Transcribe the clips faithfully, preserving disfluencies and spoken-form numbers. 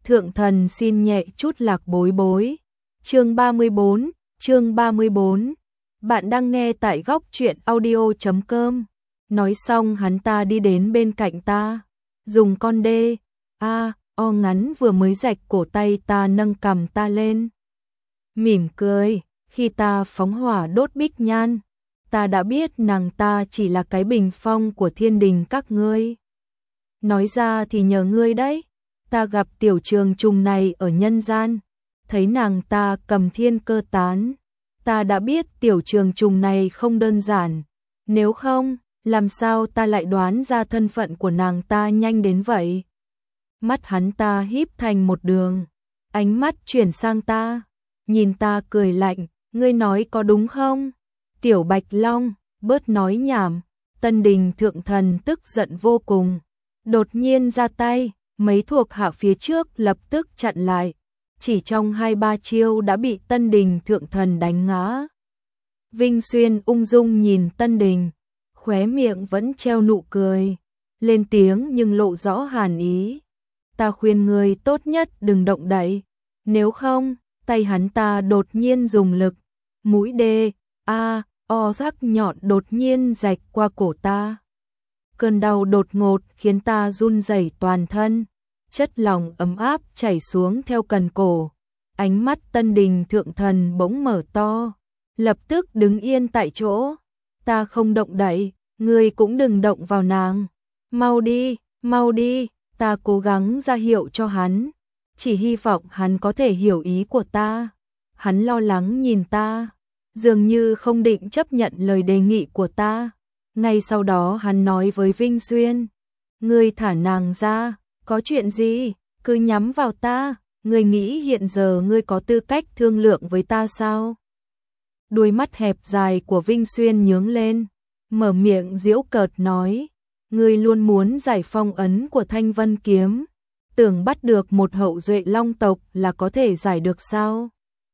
Thượng thần xin nhẹ chút lạc bối bối. Chương ba mươi bốn, chương ba mươi bốn. Bạn đang nghe tại góc truyện audio chấm com. Nói xong hắn ta đi đến bên cạnh ta, dùng con đê a o ngắn vừa mới rạch cổ tay ta nâng cằm ta lên. Mỉm cười, khi ta phóng hỏa đốt bích nhan, ta đã biết nàng ta chỉ là cái bình phong của thiên đình các ngươi. Nói ra thì nhờ ngươi đấy, ta gặp tiểu trường trùng này ở nhân gian, thấy nàng ta cầm thiên cơ tán, ta đã biết tiểu trường trùng này không đơn giản, nếu không, làm sao ta lại đoán ra thân phận của nàng ta nhanh đến vậy. Mắt hắn ta híp thành một đường, ánh mắt chuyển sang ta, nhìn ta cười lạnh, ngươi nói có đúng không? Tiểu Bạch Long, bớt nói nhảm. Tân Đình thượng thần tức giận vô cùng, đột nhiên ra tay, mấy thuộc hạ phía trước lập tức chặn lại, chỉ trong hai ba chiêu đã bị Tân Đình thượng thần đánh ngã. Vinh Xuyên ung dung nhìn Tân Đình, khóe miệng vẫn treo nụ cười, lên tiếng nhưng lộ rõ hàn ý. Ta khuyên ngươi tốt nhất đừng động đậy, nếu không, tay hắn ta đột nhiên dùng lực, mũi đê, a, o sắc nhọn đột nhiên rạch qua cổ ta. Cơn đau đột ngột khiến ta run rẩy toàn thân, chất lỏng ấm áp chảy xuống theo cần cổ. Ánh mắt Tân Đình thượng thần bỗng mở to, lập tức đứng yên tại chỗ. Ta không động đậy, ngươi cũng đừng động vào nàng. Mau đi, mau đi, ta cố gắng ra hiệu cho hắn, chỉ hy vọng hắn có thể hiểu ý của ta. Hắn lo lắng nhìn ta, dường như không định chấp nhận lời đề nghị của ta. Ngay sau đó hắn nói với Vinh Xuyên, ngươi thả nàng ra, có chuyện gì, cứ nhắm vào ta, ngươi nghĩ hiện giờ ngươi có tư cách thương lượng với ta sao? Đuôi mắt hẹp dài của Vinh Xuyên nhướng lên, mở miệng giễu cợt nói, ngươi luôn muốn giải phong ấn của Thanh Vân Kiếm, tưởng bắt được một hậu duệ long tộc là có thể giải được sao?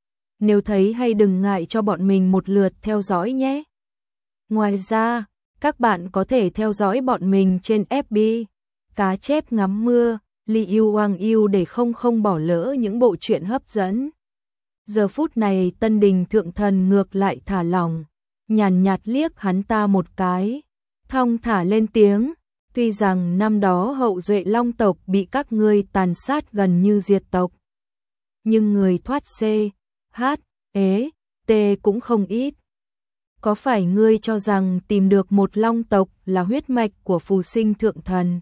Nếu thấy hay đừng ngại cho bọn mình một lượt theo dõi nhé. Ngoài ra, các bạn có thể theo dõi bọn mình trên ép bê, Cá Chép Ngắm Mưa, Li Yêu Hoàng Yêu để không không bỏ lỡ những bộ truyện hấp dẫn. Giờ phút này Tân Đình thượng thần ngược lại thả lỏng, nhàn nhạt liếc hắn ta một cái, thong thả lên tiếng, tuy rằng năm đó hậu duệ long tộc bị các ngươi tàn sát gần như diệt tộc, nhưng người thoát C, H, ế, T cũng không ít. Có phải ngươi cho rằng tìm được một long tộc là huyết mạch của phù sinh thượng thần,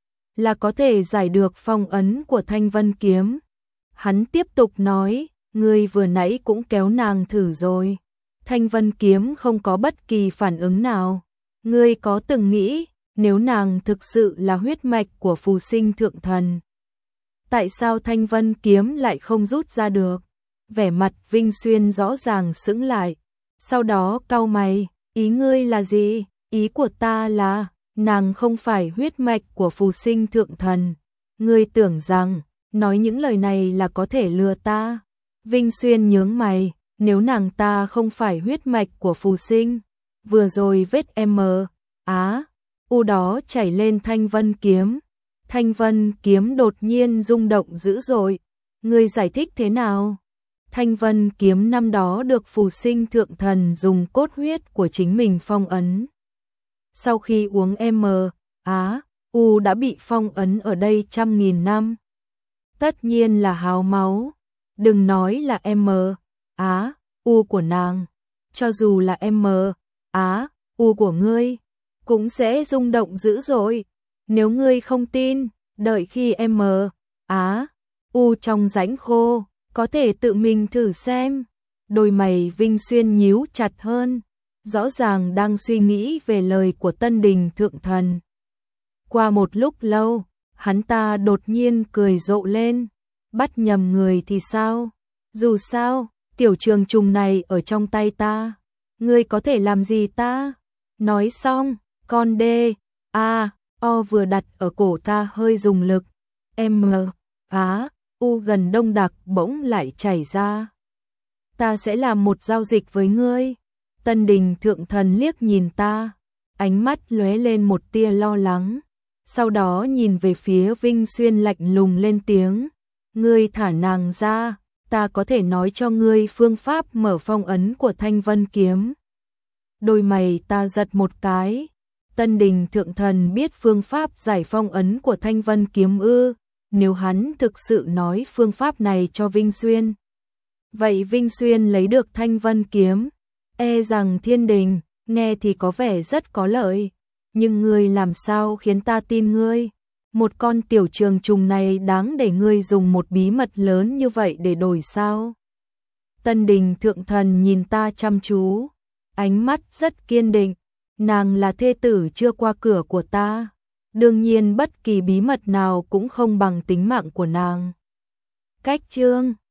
là có thể giải được phong ấn của Thanh Vân Kiếm? Hắn tiếp tục nói, ngươi vừa nãy cũng kéo nàng thử rồi, Thanh Vân Kiếm không có bất kỳ phản ứng nào. Ngươi có từng nghĩ, nếu nàng thực sự là huyết mạch của phù sinh thượng thần, tại sao Thanh Vân Kiếm lại không rút ra được? Vẻ mặt Vinh Xuyên rõ ràng sững lại, sau đó cau mày, ý ngươi là gì? Ý của ta là, nàng không phải huyết mạch của phù sinh thượng thần. Ngươi tưởng rằng, nói những lời này là có thể lừa ta? Vinh Xuyên nhướng mày, nếu nàng ta không phải huyết mạch của phù sinh, vừa rồi vết M, á, u đó chảy lên Thanh Vân Kiếm. Thanh Vân Kiếm đột nhiên rung động dữ dội. Ngươi giải thích thế nào? Thanh Vân Kiếm năm đó được phù sinh thượng thần dùng cốt huyết của chính mình phong ấn. Sau khi uống M, á, u đã bị phong ấn ở đây trăm nghìn năm. Tất nhiên là háo máu. Đừng nói là M, á, u của nàng, cho dù là M, á, u của ngươi, cũng sẽ rung động dữ dội. Nếu ngươi không tin, đợi khi M, á, u trong rãnh khô, có thể tự mình thử xem. Đôi mày Vinh Xuyên nhíu chặt hơn, rõ ràng đang suy nghĩ về lời của Tân Đình thượng thần. Qua một lúc lâu, hắn ta đột nhiên cười rộ lên, bắt nhầm người thì sao? Dù sao, tiểu trường trùng này ở trong tay ta, ngươi có thể làm gì ta? Nói xong, con đê, a, o vừa đặt ở cổ ta hơi dùng lực, M, á, u gần đông đặc bỗng lại chảy ra. Ta sẽ làm một giao dịch với ngươi. Tân Đình thượng thần liếc nhìn ta, ánh mắt lóe lên một tia lo lắng, sau đó nhìn về phía Vinh Xuyên lạnh lùng lên tiếng, ngươi thả nàng ra, ta có thể nói cho ngươi phương pháp mở phong ấn của Thanh Vân kiếm. Đôi mày ta giật một cái, Tân Đình thượng thần biết phương pháp giải phong ấn của Thanh Vân kiếm ư? Nếu hắn thực sự nói phương pháp này cho Vinh Xuyên, vậy Vinh Xuyên lấy được Thanh Vân kiếm, e rằng Thiên Đình, nghe thì có vẻ rất có lợi, nhưng ngươi làm sao khiến ta tin ngươi? Một con tiểu trường trùng này đáng để ngươi dùng một bí mật lớn như vậy để đổi sao? Tân Đình thượng thần nhìn ta chăm chú, ánh mắt rất kiên định, nàng là thê tử chưa qua cửa của ta, đương nhiên bất kỳ bí mật nào cũng không bằng tính mạng của nàng. Cách chương